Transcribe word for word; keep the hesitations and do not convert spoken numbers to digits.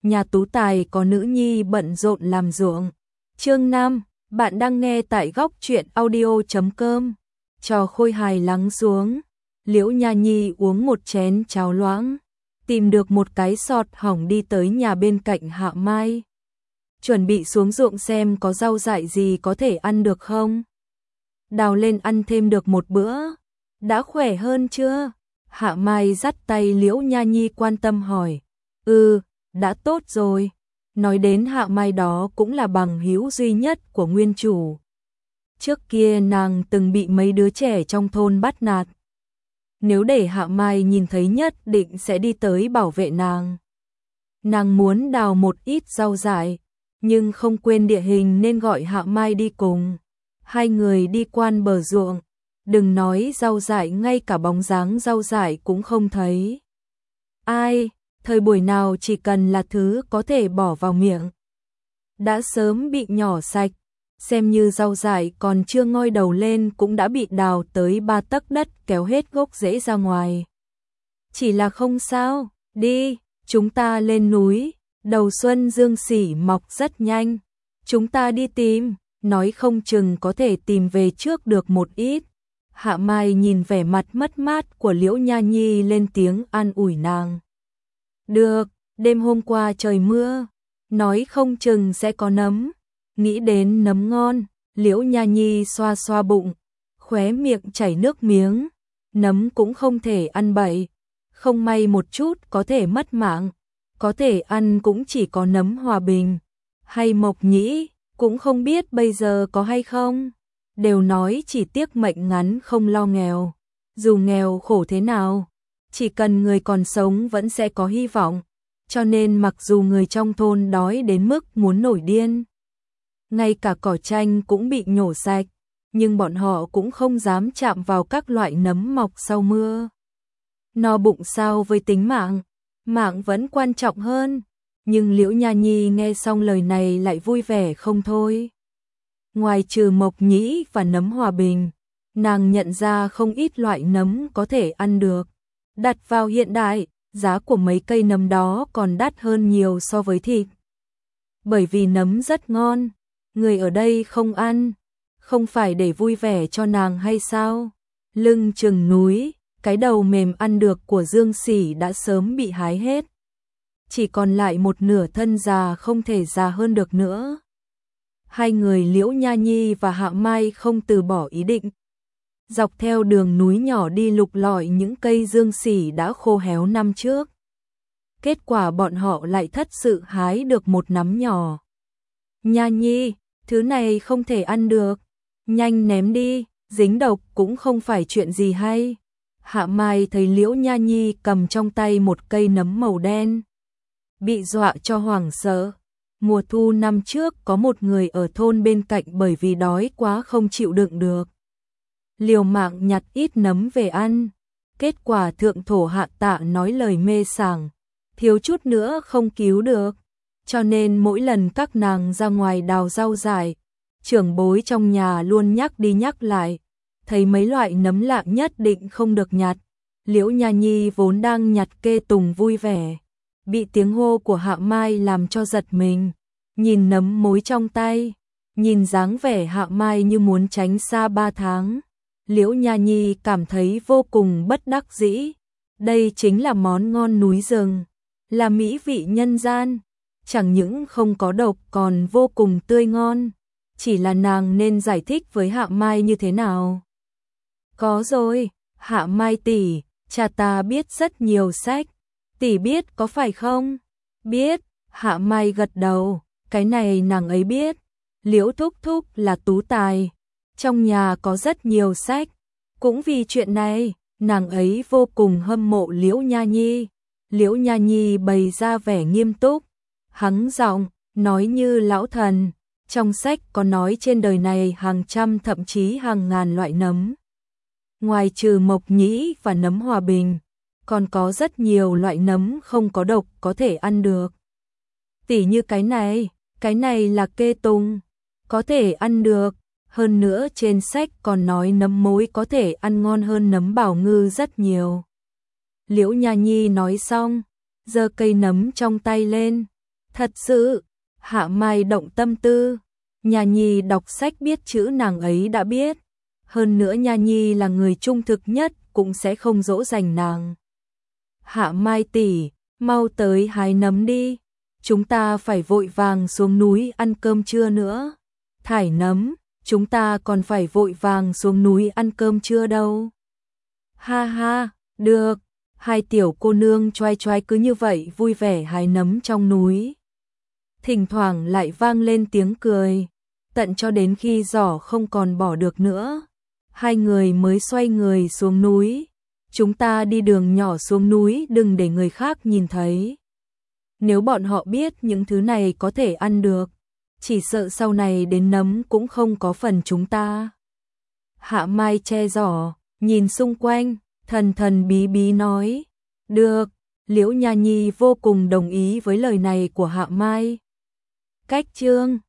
nhà tú tài có nữ nhi bận rộn làm ruộng. Chương năm, bạn đang nghe tại góc truyện audio chấm com. Trò khôi hài lắng xuống, Liễu Nha Nhi uống một chén cháo loãng, tìm được một cái sọt hỏng đi tới nhà bên cạnh Hạ Mai. Chuẩn bị xuống ruộng xem có rau dại gì có thể ăn được không. Đào lên ăn thêm được một bữa. Đã khỏe hơn chưa? Hạ Mai dắt tay Liễu Nha Nhi quan tâm hỏi. Ừ, đã tốt rồi. Nói đến Hạ Mai đó cũng là bằng hữu duy nhất của nguyên chủ. Trước kia nàng từng bị mấy đứa trẻ trong thôn bắt nạt. Nếu để Hạ Mai nhìn thấy nhất định sẽ đi tới bảo vệ nàng. Nàng muốn đào một ít rau dại, nhưng không quên địa hình nên gọi Hạ Mai đi cùng. Hai người đi quan bờ ruộng, đừng nói rau dại, ngay cả bóng dáng rau dại cũng không thấy. Ai, thời buổi nào chỉ cần là thứ có thể bỏ vào miệng đã sớm bị nhỏ sạch, xem như rau dại còn chưa ngoi đầu lên cũng đã bị đào tới ba tấc đất kéo hết gốc rễ ra ngoài. Chỉ là không sao, đi, chúng ta lên núi, đầu xuân dương xỉ mọc rất nhanh, chúng ta đi tìm, nói không chừng có thể tìm về trước được một ít. Hạ Mai nhìn vẻ mặt mất mát của Liễu Nha Nhi lên tiếng an ủi nàng. Được, đêm hôm qua trời mưa, nói không chừng sẽ có nấm. Nghĩ đến nấm ngon, Liễu Nha Nhi xoa xoa bụng, khóe miệng chảy nước miếng. Nấm cũng không thể ăn bậy, không may một chút có thể mất mạng, có thể ăn cũng chỉ có nấm Hòa Bình hay Mộc Nhĩ, cũng không biết bây giờ có hay không. Đều nói chỉ tiếc mệnh ngắn không lo nghèo, dù nghèo khổ thế nào, chỉ cần người còn sống vẫn sẽ có hy vọng, cho nên mặc dù người trong thôn đói đến mức muốn nổi điên, ngay cả cỏ tranh cũng bị nhổ sạch, nhưng bọn họ cũng không dám chạm vào các loại nấm mọc sau mưa. No bụng sao với tính mạng, mạng vẫn quan trọng hơn. Nhưng Liễu Nha Nhi nghe xong lời này lại vui vẻ không thôi. Ngoài trừ Mộc Nhĩ và nấm Hòa Bình, nàng nhận ra không ít loại nấm có thể ăn được. Đặt vào hiện đại, giá của mấy cây nấm đó còn đắt hơn nhiều so với thịt. Bởi vì nấm rất ngon, người ở đây không ăn, không phải để vui vẻ cho nàng hay sao? Lưng chừng núi, cái đầu mềm ăn được của Dương Sỉ đã sớm bị hái hết. Chỉ còn lại một nửa thân già không thể già hơn được nữa. Hai người Liễu Nha Nhi và Hạ Mai không từ bỏ ý định. Dọc theo đường núi nhỏ đi lục lọi những cây dương sỉ đã khô héo năm trước. Kết quả bọn họ lại thất sự hái được một nắm nhỏ. Nha Nhi, thứ này không thể ăn được. Nhanh ném đi, dính độc cũng không phải chuyện gì hay. Hạ Mai thấy Liễu Nha Nhi cầm trong tay một cây nấm màu đen, bị dọa cho hoảng sợ. Mùa thu năm trước có một người ở thôn bên cạnh bởi vì đói quá không chịu đựng được, liều mạng nhặt ít nấm về ăn. Kết quả thượng thổ Hạ Tạ nói lời mê sảng, thiếu chút nữa không cứu được. Cho nên mỗi lần các nàng ra ngoài đào rau dại, trưởng bối trong nhà luôn nhắc đi nhắc lại, thấy mấy loại nấm lạ nhất định không được nhặt. Liễu Nha Nhi vốn đang nhặt kê tùng vui vẻ, bị tiếng hô của Hạ Mai làm cho giật mình, nhìn nấm mối trong tay, nhìn dáng vẻ Hạ Mai như muốn tránh xa ba tháng. Liễu Nha Nhi cảm thấy vô cùng bất đắc dĩ. Đây chính là món ngon núi rừng, là mỹ vị nhân gian, chẳng những không có độc còn vô cùng tươi ngon. Chỉ là nàng nên giải thích với Hạ Mai như thế nào? Có rồi, Hạ Mai tỷ, cha ta biết rất nhiều sách. Tỷ biết có phải không? Biết, Hạ Mai gật đầu, cái này nàng ấy biết. Liễu thúc thúc là tú tài, trong nhà có rất nhiều sách. Cũng vì chuyện này, nàng ấy vô cùng hâm mộ Liễu Nha Nhi. Liễu Nha Nhi bày ra vẻ nghiêm túc, hắng giọng, nói như lão thần. Trong sách có nói trên đời này hàng trăm thậm chí hàng ngàn loại nấm. Ngoài trừ Mộc Nhĩ và nấm Hòa Bình, còn có rất nhiều loại nấm không có độc có thể ăn được. Tỉ như cái này, cái này là kê tùng, có thể ăn được. Hơn nữa trên sách còn nói nấm mối có thể ăn ngon hơn nấm bảo ngư rất nhiều. Liễu Nha Nhi nói xong, giơ cây nấm trong tay lên, Thật sự, Hạ Mai động tâm tư. Nha Nhi đọc sách biết chữ nàng ấy đã biết. Hơn nữa Nha Nhi là người trung thực nhất, cũng sẽ không dỗ dành nàng. Hạ Mai tỷ, mau tới hái nấm đi. Chúng ta phải vội vàng xuống núi ăn cơm trưa nữa. Thải nấm, chúng ta còn phải vội vàng xuống núi ăn cơm trưa đâu. Ha ha, được. Hai tiểu cô nương choai choai cứ như vậy vui vẻ hái nấm trong núi. Thỉnh thoảng lại vang lên tiếng cười, tận cho đến khi giỏ không còn bỏ được nữa. Hai người mới xoay người xuống núi. Chúng ta đi đường nhỏ xuống núi, đừng để người khác nhìn thấy. Nếu bọn họ biết những thứ này có thể ăn được, chỉ sợ sau này đến nấm cũng không có phần chúng ta. Hạ Mai che giỏ, nhìn xung quanh, thần thần bí bí nói. Được, Liễu Nha Nhi vô cùng đồng ý với lời này của Hạ Mai. Cách chương